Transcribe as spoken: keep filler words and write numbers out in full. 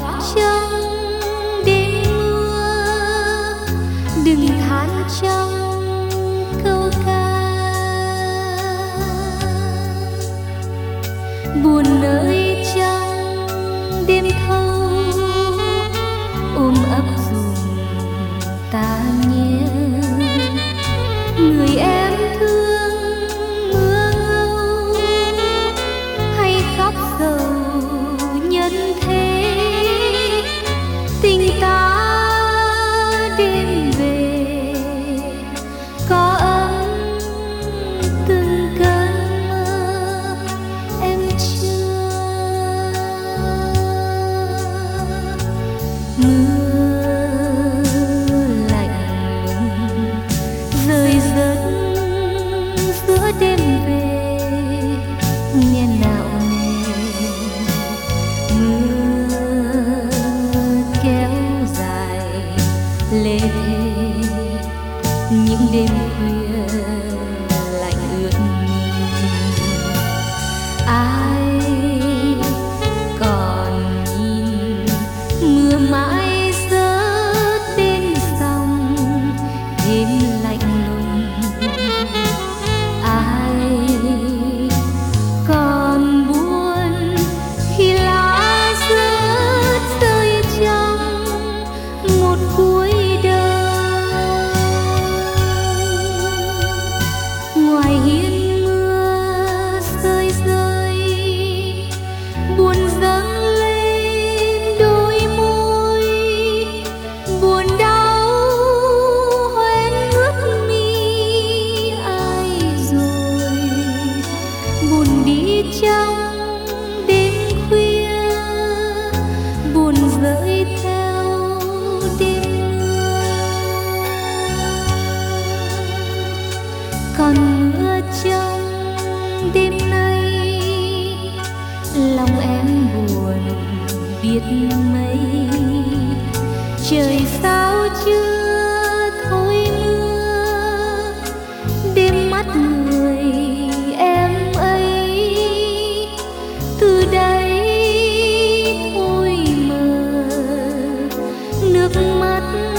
trong đêm mưa, đừng than trong câu ca. Buồn nơi trong đêm thâu, ôm ấp dùm ta nhé. Người em thương mưa ngâu, hay khóc sầu nhân thế. Tình ta đêm về có ấm từng cơn mơ em chưa. Mưa lạnh rơi rớt giữa đêm về nghe nào nề. Mưa kéo dài lê thê những đêm khuya lạnh ướt mi. Ai còn nhìn mưa mãi rớt bên dòng thêm lạnh lùng. Ai còn buồn khi lá rớt rơi trong một cuối đời. Ngoài hiên mưa rơi rơi, buồn dâng lên đôi môi. Buồn đau hoen ướt mi ai rồi. Buồn đi trong đêm khuya, buồn rơi theo đêm mưa. Còn mưa trong đêm nay, lòng em buồn biết mấy. Trời sao chưa thôi mưa, đêm mắt người em ấy. Từ đây thôi mờ nước mắt